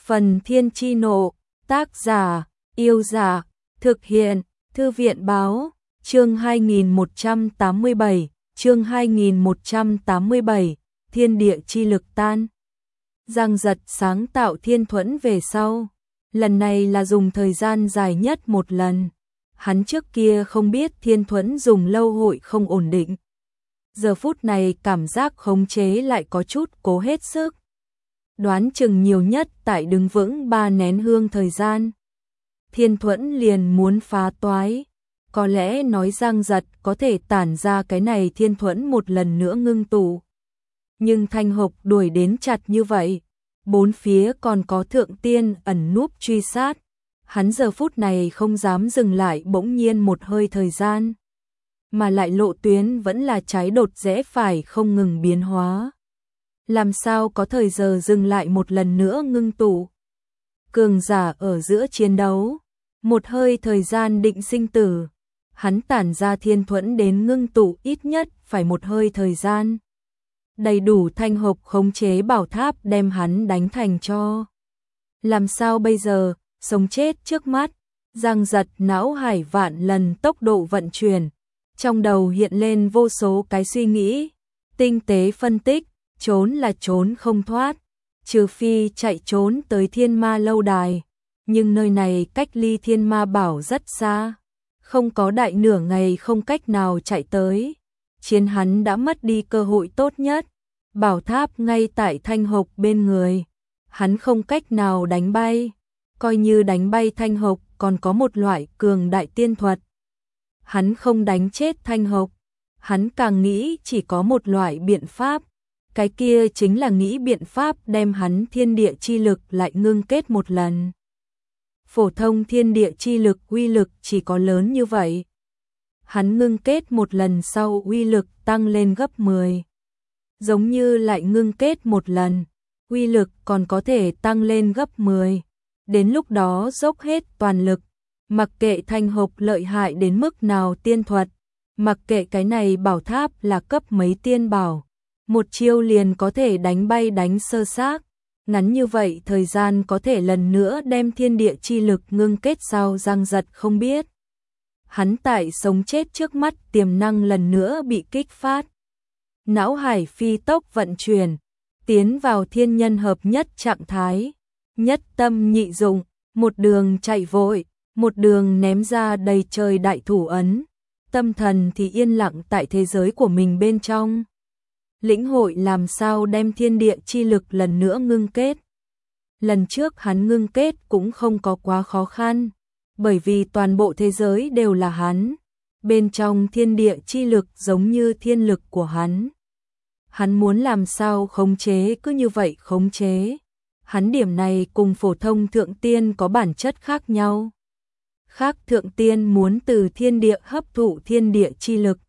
Phần Thiên Chi Nộ, tác giả, Yêu Giả, thực hiện, Thư viện Báo, chương 2187, chương 2187, Thiên Địa Chi Lực tan. Giang Giật sáng tạo thiên thuẫn về sau, lần này là dùng thời gian dài nhất một lần. Hắn trước kia không biết thiên thuẫn dùng lâu hội không ổn định. Giờ phút này cảm giác khống chế lại có chút cố hết sức. Đoán chừng nhiều nhất tại đứng vững 3 nén hương thời gian. Thiên thuẫn liền muốn phá toái. Có lẽ nói Giang Giật có thể tản ra cái này thiên thuẫn một lần nữa ngưng tụ. Nhưng Thanh Hộc đuổi đến chặt như vậy. Bốn phía còn có thượng tiên ẩn núp truy sát. Hắn giờ phút này không dám dừng lại bỗng nhiên một hơi thời gian. Mà lại lộ tuyến vẫn là trái đột rẽ phải không ngừng biến hóa. Làm sao có thời giờ dừng lại một lần nữa ngưng tụ. Cường giả ở giữa chiến đấu. Một hơi thời gian định sinh tử. Hắn tản ra thiên thuẫn đến ngưng tụ ít nhất phải một hơi thời gian. Đầy đủ Thanh Hộc khống chế bảo tháp đem hắn đánh thành cho. Làm sao bây giờ, sống chết trước mắt. Giang Giật não hải vạn lần tốc độ vận chuyển. Trong đầu hiện lên vô số cái suy nghĩ. Tinh tế phân tích, trốn là trốn không thoát. Trừ phi chạy trốn tới Thiên Ma lâu đài. Nhưng nơi này cách ly Thiên Ma bảo rất xa. Không có đại nửa ngày không cách nào chạy tới. Chiến hắn đã mất đi cơ hội tốt nhất. Bảo tháp ngay tại Thanh Hộc bên người. Hắn không cách nào đánh bay. Coi như đánh bay Thanh Hộc còn có một loại cường đại tiên thuật. Hắn không đánh chết Thanh Hộc. Hắn càng nghĩ chỉ có một loại biện pháp. Cái kia chính là nghĩ biện pháp đem hắn thiên địa chi lực lại ngưng kết một lần. Phổ thông thiên địa chi lực uy lực chỉ có lớn như vậy. Hắn ngưng kết một lần sau uy lực tăng lên gấp 10. Giống như lại ngưng kết một lần, uy lực còn có thể tăng lên gấp 10. Đến lúc đó dốc hết toàn lực, mặc kệ Thanh Hộc lợi hại đến mức nào tiên thuật, mặc kệ cái này bảo tháp là cấp mấy tiên bảo, một chiêu liền có thể đánh bay đánh sơ xác. Ngắn như vậy thời gian có thể lần nữa đem thiên địa chi lực ngưng kết sao Giang Giật không biết. Hắn tại sống chết trước mắt tiềm năng lần nữa bị kích phát. Não hải phi tốc vận chuyển, tiến vào thiên nhân hợp nhất trạng thái. Nhất tâm nhị dụng, một đường chạy vội, một đường ném ra đầy trời đại thủ ấn. Tâm thần thì yên lặng tại thế giới của mình bên trong. Lĩnh hội làm sao đem thiên địa chi lực lần nữa ngưng kết. Lần trước hắn ngưng kết cũng không có quá khó khăn, bởi vì toàn bộ thế giới đều là hắn. Bên trong thiên địa chi lực giống như thiên lực của hắn. Hắn muốn làm sao khống chế cứ như vậy khống chế. Hắn điểm này cùng phổ thông thượng tiên có bản chất khác nhau. Khác thượng tiên muốn từ thiên địa hấp thụ thiên địa chi lực.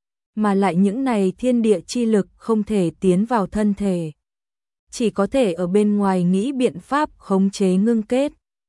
Mà lại những này thiên địa chi lực không thể tiến vào thân thể. Chỉ có thể ở bên ngoài nghĩ biện pháp khống chế ngưng kết.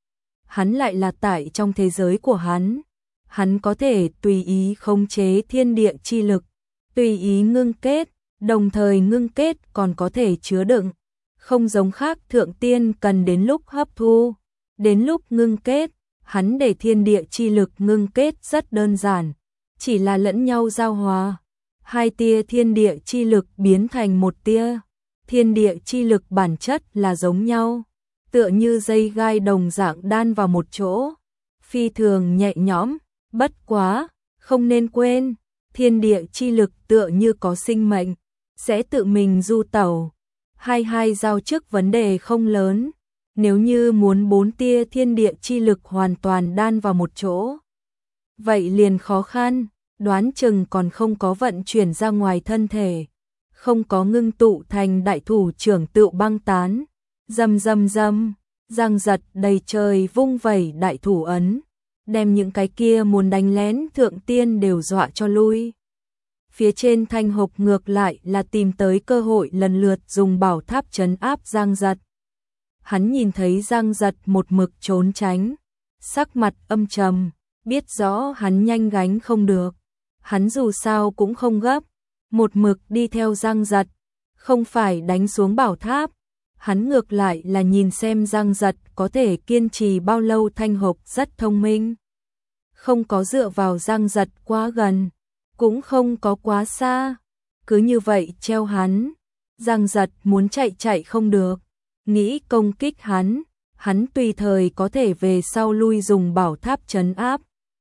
Hắn lại là tại trong thế giới của hắn. Hắn có thể tùy ý khống chế thiên địa chi lực, tùy ý ngưng kết, đồng thời ngưng kết còn có thể chứa đựng. Không giống khác thượng tiên cần đến lúc hấp thu, đến lúc ngưng kết, hắn để thiên địa chi lực ngưng kết rất đơn giản, chỉ là lẫn nhau giao hòa. Hai tia thiên địa chi lực biến thành một tia. Thiên địa chi lực bản chất là giống nhau, tựa như dây gai đồng dạng đan vào một chỗ, phi thường nhẹ nhõm. Bất quá, không nên quên, thiên địa chi lực tựa như có sinh mệnh, sẽ tự mình du tẩu. Hai giao trước vấn đề không lớn, nếu như muốn 4 tia thiên địa chi lực hoàn toàn đan vào một chỗ, vậy liền khó khăn, đoán chừng còn không có vận chuyển ra ngoài thân thể, không có ngưng tụ thành đại thủ trưởng tựu băng tán. Rầm rầm rầm, Giang Giật đầy trời vung vẩy đại thủ ấn, đem những cái kia muốn đánh lén thượng tiên đều dọa cho lui. Phía trên Thanh Hộc ngược lại là tìm tới cơ hội lần lượt dùng bảo tháp trấn áp Giang Giật. Hắn nhìn thấy Giang Giật một mực trốn tránh, sắc mặt âm trầm, biết rõ hắn nhanh gánh không được. Hắn dù sao cũng không gấp, một mực đi theo Giang Giật, không phải đánh xuống bảo tháp. Hắn ngược lại là nhìn xem Giang Giật có thể kiên trì bao lâu. Thanh Hộc rất thông minh, không có dựa vào Giang Giật quá gần, cũng không có quá xa, cứ như vậy treo hắn. Giang Giật muốn chạy không được, nghĩ công kích hắn tùy thời có thể về sau lui dùng bảo tháp trấn áp.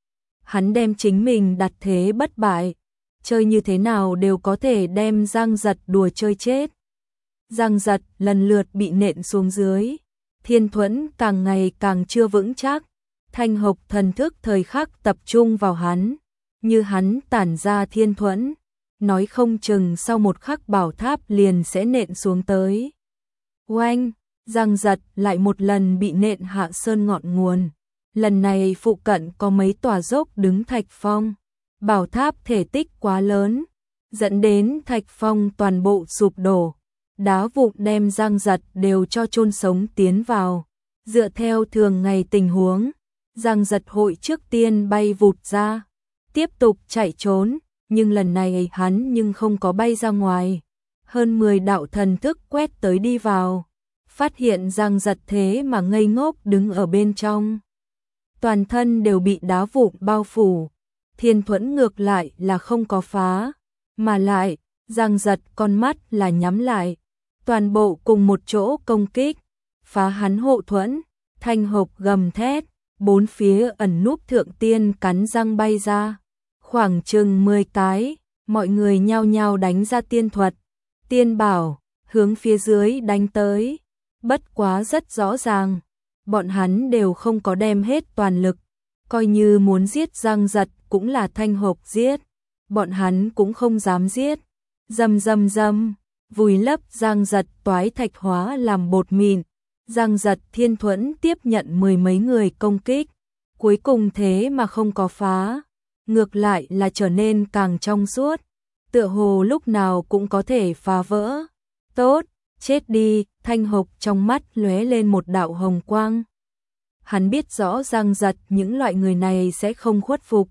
Hắn đem chính mình đặt thế bất bại, chơi như thế nào đều có thể đem Giang Giật đùa chơi chết. Giang Giật lần lượt bị nện xuống dưới, thiên thuẫn càng ngày càng chưa vững chắc. Thanh Hộc thần thức thời khắc tập trung vào hắn, như hắn tản ra thiên thuẫn, nói không chừng sau một khắc bảo tháp liền sẽ nện xuống tới. Oanh, Giang Giật lại một lần bị nện hạ sơn ngọn nguồn. Lần này phụ cận có mấy tòa dốc đứng thạch phong, bảo tháp thể tích quá lớn, dẫn đến thạch phong toàn bộ sụp đổ. Đá vụn đem Giang Giật đều cho chôn sống tiến vào. Dựa theo thường ngày tình huống, Giang Giật hội trước tiên bay vụt ra, tiếp tục chạy trốn, nhưng lần này hắn nhưng không có bay ra ngoài. Hơn 10 đạo thần thức quét tới đi vào, phát hiện Giang Giật thế mà ngây ngốc đứng ở bên trong. Toàn thân đều bị đá vụn bao phủ, thiên thuẫn ngược lại là không có phá, mà lại, Giang Giật con mắt là nhắm lại, toàn bộ cùng một chỗ công kích, phá hắn hộ thuẫn. Thanh Hộc gầm thét, bốn phía ẩn núp thượng tiên cắn răng bay ra, khoảng chừng 10 cái, mọi người nhao nhao đánh ra tiên thuật, tiên bảo, hướng phía dưới đánh tới. Bất quá rất rõ ràng, bọn hắn đều không có đem hết toàn lực, coi như muốn giết Giang Giật cũng là Thanh Hộc giết, bọn hắn cũng không dám giết. Rầm rầm rầm, vùi lấp Giang Giật toái thạch hóa làm bột mịn. Giang Giật thiên thuẫn tiếp nhận 10 mấy người công kích, cuối cùng thế mà không có phá, ngược lại là trở nên càng trong suốt, tựa hồ lúc nào cũng có thể phá vỡ. Tốt, chết đi. Thanh Hộc trong mắt lóe lên một đạo hồng quang. Hắn biết rõ Giang Giật những loại người này sẽ không khuất phục,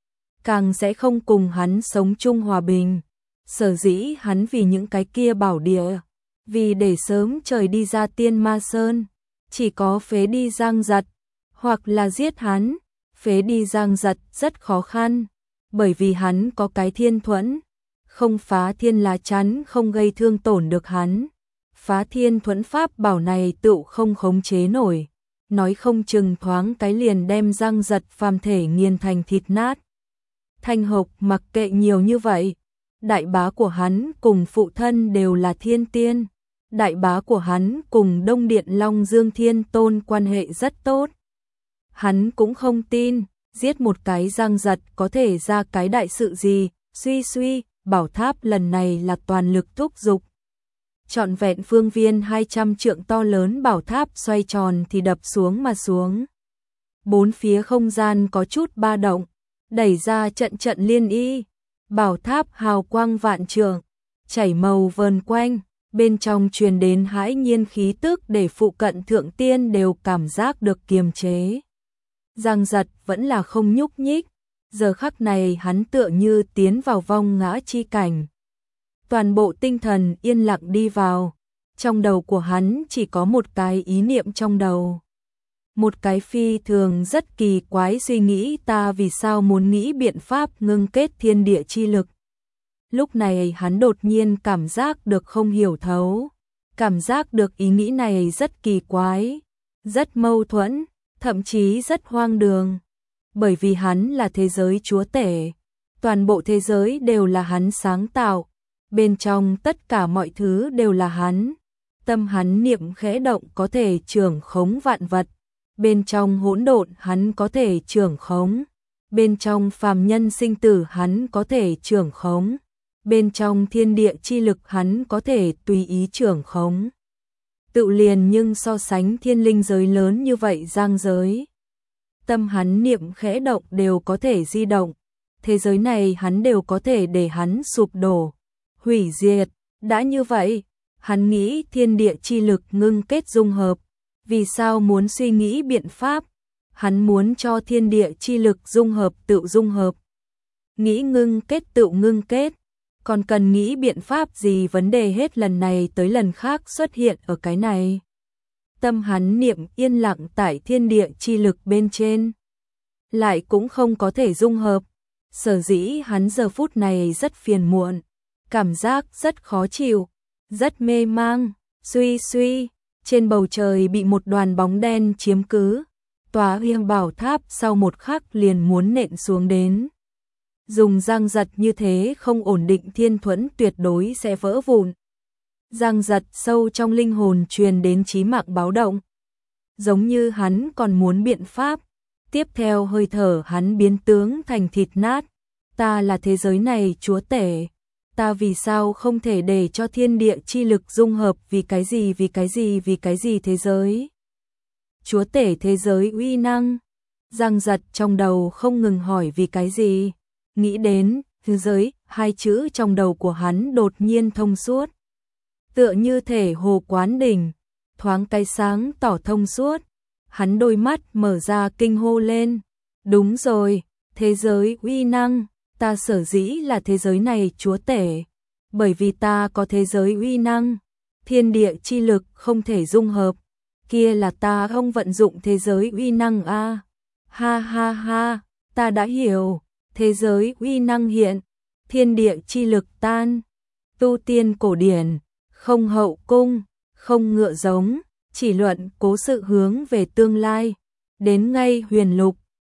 càng sẽ không cùng hắn sống chung hòa bình. Sở dĩ hắn vì những cái kia bảo địa, vì để sớm trời đi ra Tiên Ma Sơn, chỉ có phế đi Giang Giật, hoặc là giết hắn. Phế đi Giang Giật rất khó khăn, bởi vì hắn có cái thiên thuẫn, không phá thiên lá chắn không gây thương tổn được hắn. Phá thiên thuẫn pháp bảo này tựu không khống chế nổi, nói không chừng thoáng cái liền đem Giang Giật phàm thể nghiền thành thịt nát. Thanh Hộc mặc kệ nhiều như vậy, đại bá của hắn cùng phụ thân đều là thiên tiên, đại bá của hắn cùng Đông Điện Long Dương Thiên Tôn quan hệ rất tốt. Hắn cũng không tin, giết một cái Giang Giật có thể ra cái đại sự gì. Suy, bảo tháp lần này là toàn lực thúc giục. Trọn vẹn phương viên 200 trượng to lớn bảo tháp xoay tròn thì đập xuống mà xuống. Bốn phía không gian có chút ba động, đẩy ra trận trận liên y. Bảo tháp hào quang vạn trượng, chảy màu vờn quanh, bên trong truyền đến hãi nhiên khí tức để phụ cận thượng tiên đều cảm giác được kiềm chế. Giang Giật vẫn là không nhúc nhích, giờ khắc này hắn tựa như tiến vào vong ngã chi cảnh. Toàn bộ tinh thần yên lặng đi vào, trong đầu của hắn chỉ có một cái ý niệm trong đầu. Một cái phi thường rất kỳ quái suy nghĩ, ta vì sao muốn nghĩ biện pháp ngưng kết thiên địa chi lực. Lúc này hắn đột nhiên cảm giác được không hiểu thấu, cảm giác được ý nghĩ này rất kỳ quái, rất mâu thuẫn, thậm chí rất hoang đường. Bởi vì hắn là thế giới chúa tể, toàn bộ thế giới đều là hắn sáng tạo, bên trong tất cả mọi thứ đều là hắn. Tâm hắn niệm khẽ động có thể trưởng khống vạn vật, bên trong hỗn độn hắn có thể trưởng khống, bên trong phàm nhân sinh tử hắn có thể trưởng khống, bên trong thiên địa chi lực hắn có thể tùy ý trưởng khống. Tự liền nhưng so sánh thiên linh giới lớn như vậy giang giới, tâm hắn niệm khẽ động đều có thể di động, thế giới này hắn đều có thể để hắn sụp đổ, hủy diệt. Đã như vậy, hắn nghĩ thiên địa chi lực ngưng kết dung hợp. Vì sao muốn suy nghĩ biện pháp? Hắn muốn cho thiên địa chi lực dung hợp tự dung hợp. Nghĩ ngưng kết tự ngưng kết. còn cần nghĩ biện pháp gì, vấn đề hết lần này tới lần khác xuất hiện ở cái này. Tâm hắn niệm yên lặng tại thiên địa chi lực bên trên, lại cũng không có thể dung hợp. Sở dĩ hắn giờ phút này rất phiền muộn, cảm giác rất khó chịu, rất mê mang. Suy suy, trên bầu trời bị một đoàn bóng đen chiếm cứ, tòa Hiên Bảo Tháp sau một khắc liền muốn nện xuống đến. Dùng giang giật như thế không ổn định, thiên thuẫn tuyệt đối sẽ vỡ vụn. Giang giật sâu trong linh hồn truyền đến chí mạng báo động. Giống như hắn còn muốn biện pháp. Tiếp theo hơi thở hắn biến tướng thành thịt nát. Ta là thế giới này chúa tể. Ta vì sao không thể để cho thiên địa chi lực dung hợp, vì cái gì, vì cái gì, vì cái gì thế giới? Chúa tể thế giới uy năng. Giang giật trong đầu không ngừng hỏi vì cái gì. Nghĩ đến thế giới, hai chữ trong đầu của hắn đột nhiên thông suốt. Tựa như thể hồ quán đỉnh, thoáng cái sáng tỏ thông suốt. Hắn đôi mắt mở ra kinh hô lên. Đúng rồi, thế giới uy năng, ta sở dĩ là thế giới này chúa tể. Bởi vì ta có thế giới uy năng, thiên địa chi lực không thể dung hợp. Kia là ta không vận dụng thế giới uy năng a. Ha ha ha, ta đã hiểu, thế giới uy năng hiện, thiên địa chi lực tan. Tu tiên cổ điển, không hậu cung, không ngựa giống, chỉ luận cố sự hướng về tương lai. Đến ngay huyền lục,